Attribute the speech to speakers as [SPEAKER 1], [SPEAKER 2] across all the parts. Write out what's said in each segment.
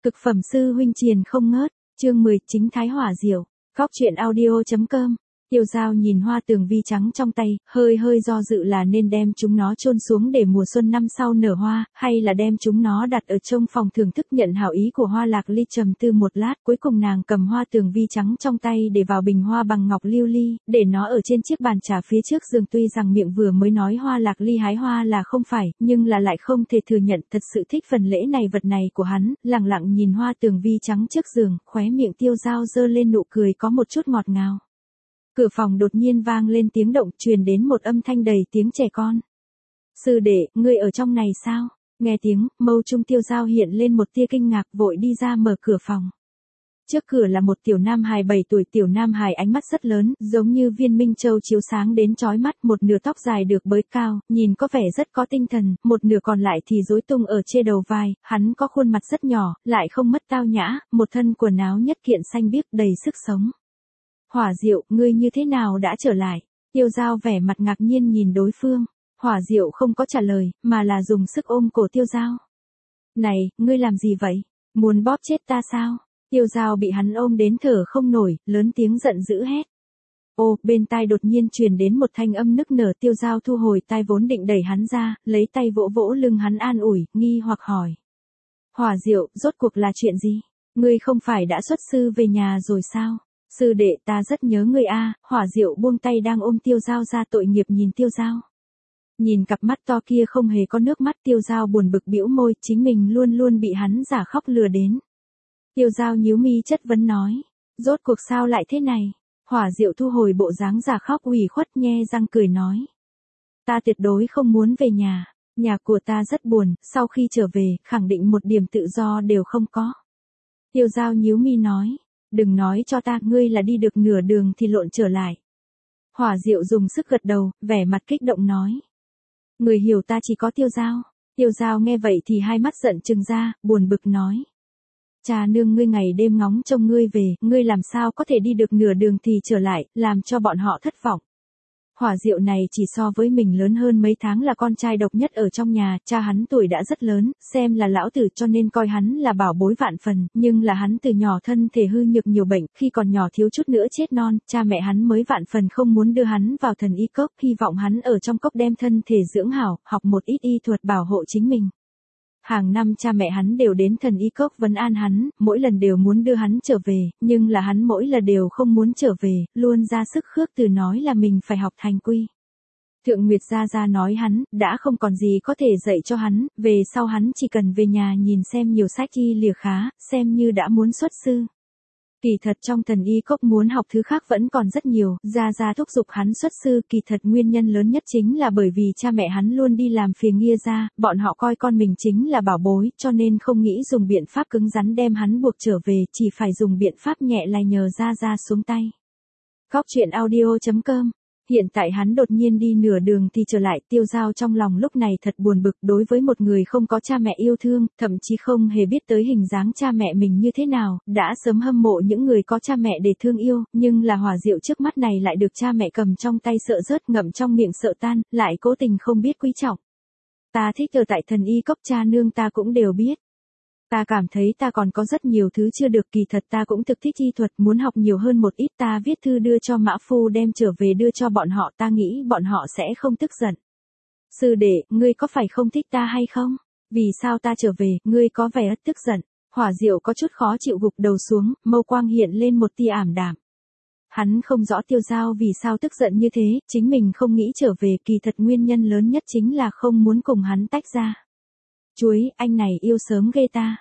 [SPEAKER 1] Cực phẩm sư huynh triền không ngớt, chương 10 chính thái hỏa diệu, góc truyện audio.com. Tiêu Giao nhìn hoa tường vi trắng trong tay, hơi do dự là nên đem chúng nó chôn xuống để mùa xuân năm sau nở hoa, hay là đem chúng nó đặt ở trong phòng thưởng thức nhận hảo ý của Hoa Lạc Ly. Trầm tư một lát, cuối cùng nàng cầm hoa tường vi trắng trong tay để vào bình hoa bằng ngọc lưu ly, để nó ở trên chiếc bàn trà phía trước giường. Tuy rằng miệng vừa mới nói Hoa Lạc Ly hái hoa là không phải, nhưng là lại không thể thừa nhận thật sự thích phần lễ này vật này của hắn. Lặng lặng nhìn hoa tường vi trắng trước giường, khóe miệng Tiêu Giao giơ lên nụ cười có một chút ngọt ngào. Cửa phòng đột nhiên vang lên tiếng động, truyền đến một âm thanh đầy tiếng trẻ con. Sư đệ, ngươi ở trong này sao? Nghe tiếng, mâu trung Tiêu Giao hiện lên một tia kinh ngạc, vội đi ra mở cửa phòng. Trước cửa là một tiểu nam hài 7 tuổi. Tiểu nam hài ánh mắt rất lớn, giống như viên minh châu chiếu sáng đến chói mắt. Một nửa tóc dài được bới cao, nhìn có vẻ rất có tinh thần, một nửa còn lại thì rối tung ở trên đầu vai. Hắn có khuôn mặt rất nhỏ, lại không mất tao nhã, một thân quần áo nhất kiện xanh biếc đầy sức sống. Hỏa Diệu, ngươi như thế nào đã trở lại? Tiêu Giao vẻ mặt ngạc nhiên nhìn đối phương. Hỏa Diệu không có trả lời, mà là dùng sức ôm cổ Tiêu Giao. Này, ngươi làm gì vậy? Muốn bóp chết ta sao? Tiêu Giao bị hắn ôm đến thở không nổi, lớn tiếng giận dữ hét. Ô, bên tai đột nhiên truyền đến một thanh âm nức nở. Tiêu Giao thu hồi tai vốn định đẩy hắn ra, lấy tay vỗ vỗ lưng hắn an ủi, nghi hoặc hỏi. Hỏa Diệu, rốt cuộc là chuyện gì? Ngươi không phải đã xuất sư về nhà rồi sao? Sư đệ, ta rất nhớ ngươi a. Hỏa Diệu buông tay đang ôm Tiêu Giao ra, tội nghiệp nhìn Tiêu Giao. Nhìn cặp mắt to kia không hề có nước mắt. Tiêu Giao buồn bực bĩu môi, chính mình luôn luôn bị hắn giả khóc lừa đến. Tiêu Giao nhíu mi chất vấn nói, rốt cuộc sao lại thế này? Hỏa Diệu thu hồi bộ dáng giả khóc ủy khuất, nhe răng cười nói. Ta tuyệt đối không muốn về nhà, nhà của ta rất buồn, sau khi trở về, khẳng định một điểm tự do đều không có. Tiêu Giao nhíu mi nói. Đừng nói cho ta, ngươi là đi được nửa đường thì lộn trở lại. Hỏa Diệu dùng sức gật đầu, vẻ mặt kích động nói. Người hiểu ta chỉ có Tiêu Giao. Tiêu Giao nghe vậy thì hai mắt giận trừng ra, buồn bực nói. Cha nương ngươi ngày đêm ngóng trông ngươi về, ngươi làm sao có thể đi được nửa đường thì trở lại, làm cho bọn họ thất vọng. Hỏa Diệu này chỉ so với mình lớn hơn mấy tháng, là con trai độc nhất ở trong nhà, cha hắn tuổi đã rất lớn, xem là lão tử cho nên coi hắn là bảo bối vạn phần, nhưng là hắn từ nhỏ thân thể hư nhược nhiều bệnh, khi còn nhỏ thiếu chút nữa chết non, cha mẹ hắn mới vạn phần không muốn đưa hắn vào thần y cốc, hy vọng hắn ở trong cốc đem thân thể dưỡng hảo, học một ít y thuật bảo hộ chính mình. Hàng năm cha mẹ hắn đều đến thần y cốc vấn an hắn, mỗi lần đều muốn đưa hắn trở về, nhưng là hắn mỗi lần đều không muốn trở về, luôn ra sức khước từ nói là mình phải học thành quy. Thượng Nguyệt Gia nói hắn, đã không còn gì có thể dạy cho hắn, về sau hắn chỉ cần về nhà nhìn xem nhiều sách y lìa khá, xem như đã muốn xuất sư. Kỳ thật trong thần y cốc muốn học thứ khác vẫn còn rất nhiều, Gia thúc giục hắn xuất sư, kỳ thật nguyên nhân lớn nhất chính là bởi vì cha mẹ hắn luôn đi làm phiền Nghia gia, bọn họ coi con mình chính là bảo bối, cho nên không nghĩ dùng biện pháp cứng rắn đem hắn buộc trở về, chỉ phải dùng biện pháp nhẹ lay nhờ Gia xuống tay. Góc truyện audio.com. Hiện tại hắn đột nhiên đi nửa đường thì trở lại. Tiêu Giao trong lòng lúc này thật buồn bực, đối với một người không có cha mẹ yêu thương, thậm chí không hề biết tới hình dáng cha mẹ mình như thế nào, đã sớm hâm mộ những người có cha mẹ để thương yêu, nhưng là Hỏa Diệu trước mắt này lại được cha mẹ cầm trong tay sợ rớt, ngậm trong miệng sợ tan, lại cố tình không biết quý trọng. Ta thích ở tại thần y cốc, cha nương ta cũng đều biết. Ta cảm thấy ta còn có rất nhiều thứ chưa được, kỳ thật ta cũng thực thích y thuật, muốn học nhiều hơn một ít. Ta viết thư đưa cho Mã Phu đem trở về đưa cho bọn họ, ta nghĩ bọn họ sẽ không tức giận. Sư đệ, ngươi có phải không thích ta hay không? Vì sao ta trở về, ngươi có vẻ rất tức giận? Hỏa Diệu có chút khó chịu gục đầu xuống, mâu quang hiện lên một tia ảm đạm. Hắn không rõ Tiêu Giao vì sao tức giận như thế, chính mình không nghĩ trở về, kỳ thật nguyên nhân lớn nhất chính là không muốn cùng hắn tách ra. Chuối, anh này yêu sớm ghê ta.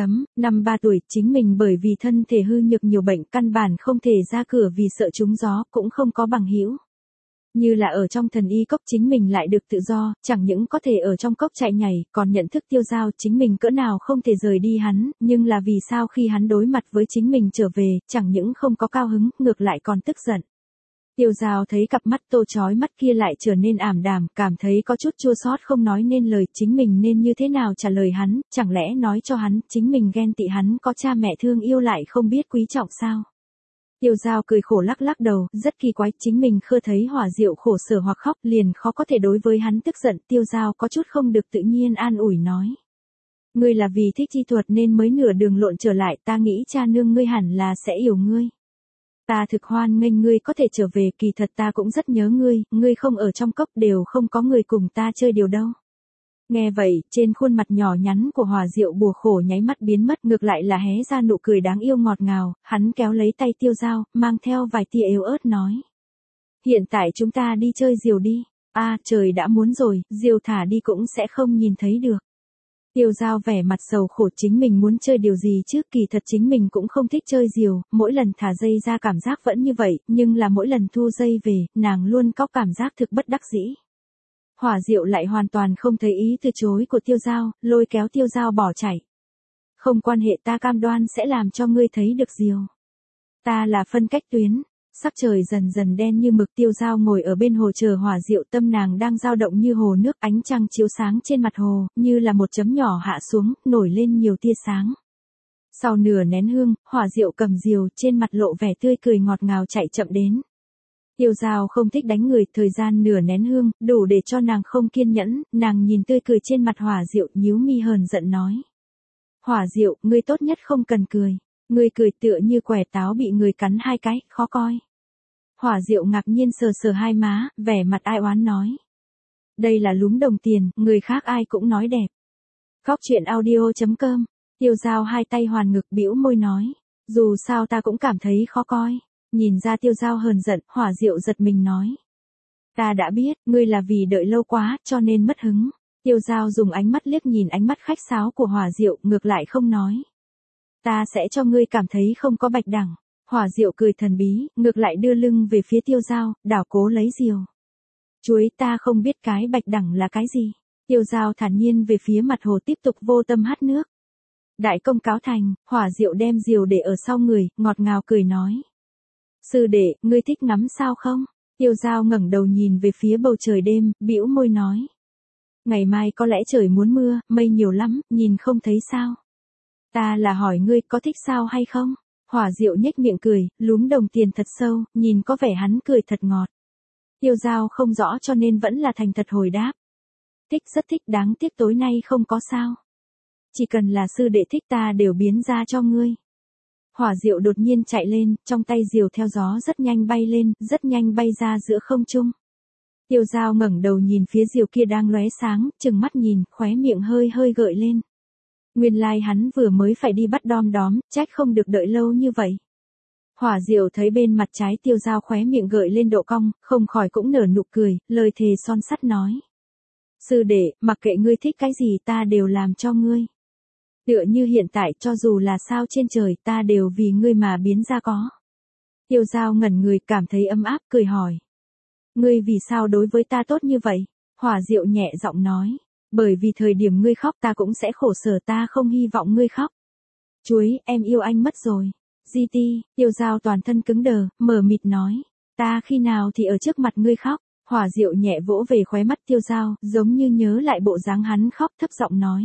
[SPEAKER 1] Năm 3 tuổi, chính mình bởi vì thân thể hư nhược nhiều bệnh, căn bản không thể ra cửa vì sợ trúng gió, cũng không có bằng hữu. Như là ở trong thần y cốc chính mình lại được tự do, chẳng những có thể ở trong cốc chạy nhảy, còn nhận thức Tiêu Giao chính mình cỡ nào không thể rời đi hắn, nhưng là vì sao khi hắn đối mặt với chính mình trở về, chẳng những không có cao hứng, ngược lại còn tức giận. Tiêu Giao thấy cặp mắt tô chói mắt kia lại trở nên ảm đạm, cảm thấy có chút chua xót không nói nên lời, chính mình nên như thế nào trả lời hắn, chẳng lẽ nói cho hắn, chính mình ghen tị hắn có cha mẹ thương yêu lại không biết quý trọng sao? Tiêu Giao cười khổ lắc lắc đầu, rất kỳ quái, chính mình khơ thấy Hỏa Diệu khổ sở hoặc khóc liền khó có thể đối với hắn tức giận. Tiêu Giao có chút không được tự nhiên an ủi nói. Ngươi là vì thích chi thuật nên mới nửa đường lộn trở lại, ta nghĩ cha nương ngươi hẳn là sẽ hiểu ngươi. Ta thực hoan nghênh ngươi có thể trở về, kỳ thật ta cũng rất nhớ ngươi không ở trong cốc đều không có người cùng ta chơi điều đâu. Nghe vậy, trên khuôn mặt nhỏ nhắn của Hòa Diệu bùa khổ nháy mắt biến mất, ngược lại là hé ra nụ cười đáng yêu ngọt ngào, hắn kéo lấy tay Tiêu Dao, mang theo vài tia yếu ớt nói. Hiện tại chúng ta đi chơi diều đi, trời đã muốn rồi, diều thả đi cũng sẽ không nhìn thấy được. Tiêu Dao vẻ mặt sầu khổ, chính mình muốn chơi điều gì chứ, kỳ thật chính mình cũng không thích chơi diều, mỗi lần thả dây ra cảm giác vẫn như vậy, nhưng là mỗi lần thu dây về, nàng luôn có cảm giác thực bất đắc dĩ. Hỏa Diệu lại hoàn toàn không thấy ý từ chối của Tiêu Dao, lôi kéo Tiêu Dao bỏ chạy. Không quan hệ, ta cam đoan sẽ làm cho ngươi thấy được diều. Ta là phân cách tuyến. Sắc trời dần dần đen như mực, Tiêu Dao ngồi ở bên hồ chờ Hỏa Diệu, tâm nàng đang dao động như hồ nước, ánh trăng chiếu sáng trên mặt hồ, như là một chấm nhỏ hạ xuống, nổi lên nhiều tia sáng. Sau nửa nén hương, Hỏa Diệu cầm diều, trên mặt lộ vẻ tươi cười ngọt ngào chạy chậm đến. Tiêu Dao không thích đánh người, thời gian nửa nén hương, đủ để cho nàng không kiên nhẫn, nàng nhìn tươi cười trên mặt Hỏa Diệu, nhíu mi hờn giận nói. Hỏa Diệu, ngươi tốt nhất không cần cười. Ngươi cười tựa như quẻ táo bị người cắn hai cái, khó coi. Hỏa Diệu ngạc nhiên sờ sờ hai má, vẻ mặt ai oán nói. Đây là lúm đồng tiền, người khác ai cũng nói đẹp. Góc truyện audio.com, Tiêu Dao hai tay hoàn ngực bĩu môi nói. Dù sao ta cũng cảm thấy khó coi. Nhìn ra Tiêu Dao hờn giận, Hỏa Diệu giật mình nói. Ta đã biết, ngươi là vì đợi lâu quá, cho nên mất hứng. Tiêu Dao dùng ánh mắt liếc nhìn ánh mắt khách sáo của Hỏa Diệu, ngược lại không nói. Ta sẽ cho ngươi cảm thấy không có bạch đẳng. Hỏa Diệu cười thần bí, ngược lại đưa lưng về phía Tiêu Dao, đảo cố lấy diều. Chuối, ta không biết cái bạch đẳng là cái gì. Tiêu Dao thản nhiên về phía mặt hồ tiếp tục vô tâm hát nước. Đại công cáo thành, Hỏa Diệu đem diều để ở sau người, ngọt ngào cười nói. Sư đệ, ngươi thích ngắm sao không? Tiêu Dao ngẩng đầu nhìn về phía bầu trời đêm, bĩu môi nói. Ngày mai có lẽ trời muốn mưa, mây nhiều lắm, nhìn không thấy sao. Ta là hỏi ngươi có thích sao hay không? Hỏa Diệu nhếch miệng cười, lúm đồng tiền thật sâu, nhìn có vẻ hắn cười thật ngọt. Tiêu Dao không rõ cho nên vẫn là thành thật hồi đáp. Thích, rất thích, đáng tiếc tối nay không có sao. Chỉ cần là sư đệ thích ta đều biến ra cho ngươi. Hỏa Diệu đột nhiên chạy lên, trong tay diều theo gió rất nhanh bay lên, rất nhanh bay ra giữa không trung. Tiêu Dao ngẩng đầu nhìn phía diều kia đang lóe sáng, chừng mắt nhìn, khóe miệng hơi hơi gợi lên. Nguyên lai hắn vừa mới phải đi bắt đom đóm, trách không được đợi lâu như vậy. Hỏa Diệu thấy bên mặt trái Tiêu Dao khóe miệng gợi lên độ cong, không khỏi cũng nở nụ cười, lời thề son sắt nói. Sư đệ, mặc kệ ngươi thích cái gì ta đều làm cho ngươi. Tựa như hiện tại, cho dù là sao trên trời ta đều vì ngươi mà biến ra có. Tiêu Dao ngẩn người, cảm thấy ấm áp, cười hỏi. Ngươi vì sao đối với ta tốt như vậy? Hỏa Diệu nhẹ giọng nói. Bởi vì thời điểm ngươi khóc ta cũng sẽ khổ sở, ta không hy vọng ngươi khóc. Chuối, em yêu anh mất rồi. GT, Tiêu Dao toàn thân cứng đờ, mờ mịt nói. Ta khi nào thì ở trước mặt ngươi khóc. Hỏa Diệu nhẹ vỗ về khóe mắt Tiêu Dao, giống như nhớ lại bộ dáng hắn khóc, thấp giọng nói.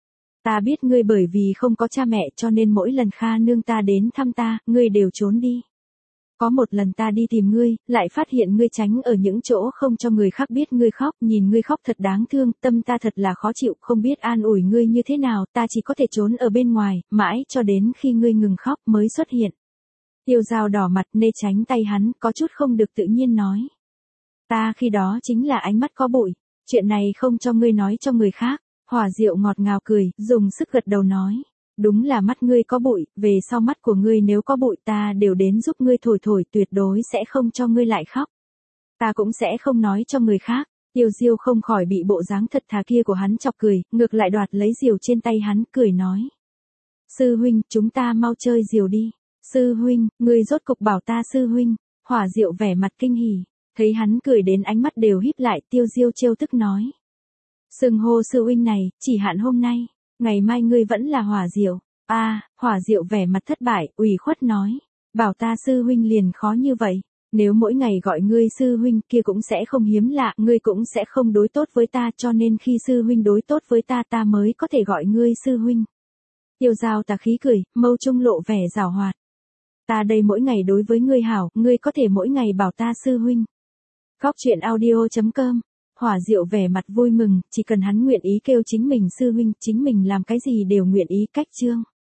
[SPEAKER 1] Ta biết ngươi bởi vì không có cha mẹ cho nên mỗi lần Kha nương ta đến thăm ta, ngươi đều trốn đi. Có một lần ta đi tìm ngươi, lại phát hiện ngươi tránh ở những chỗ không cho người khác biết ngươi khóc, nhìn ngươi khóc thật đáng thương, tâm ta thật là khó chịu, không biết an ủi ngươi như thế nào, ta chỉ có thể trốn ở bên ngoài, mãi cho đến khi ngươi ngừng khóc mới xuất hiện. Tiêu Dao đỏ mặt nê tránh tay hắn, có chút không được tự nhiên nói. Ta khi đó chính là ánh mắt có bụi, chuyện này không cho ngươi nói cho người khác. Hỏa Diệu ngọt ngào cười, dùng sức gật đầu nói. Đúng là mắt ngươi có bụi, về sau mắt của ngươi nếu có bụi ta đều đến giúp ngươi thổi thổi, tuyệt đối sẽ không cho ngươi lại khóc. Ta cũng sẽ không nói cho người khác. Tiêu Diêu không khỏi bị bộ dáng thật thà kia của hắn chọc cười, ngược lại đoạt lấy diều trên tay hắn, cười nói. Sư huynh, chúng ta mau chơi diều đi. Sư huynh, ngươi rốt cục bảo ta sư huynh. Hỏa Diệu vẻ mặt kinh hỉ, thấy hắn cười đến ánh mắt đều híp lại, Tiêu Diêu trêu tức nói. Xưng hô sư huynh này, chỉ hạn hôm nay, ngày mai ngươi vẫn là Hỏa Diệu. Hỏa Diệu vẻ mặt thất bại, ủy khuất nói. Bảo ta sư huynh liền khó như vậy. Nếu mỗi ngày gọi ngươi sư huynh kia cũng sẽ không hiếm lạ, ngươi cũng sẽ không đối tốt với ta, cho nên khi sư huynh đối tốt với ta ta mới có thể gọi ngươi sư huynh. Tiêu Dao tà khí cười, mâu trung lộ vẻ giảo hoạt. Ta đây mỗi ngày đối với ngươi hảo, ngươi có thể mỗi ngày bảo ta sư huynh. Góc truyện audio.com Hỏa Diệu vẻ mặt vui mừng, chỉ cần hắn nguyện ý kêu chính mình sư huynh, chính mình làm cái gì đều nguyện ý. Cách chương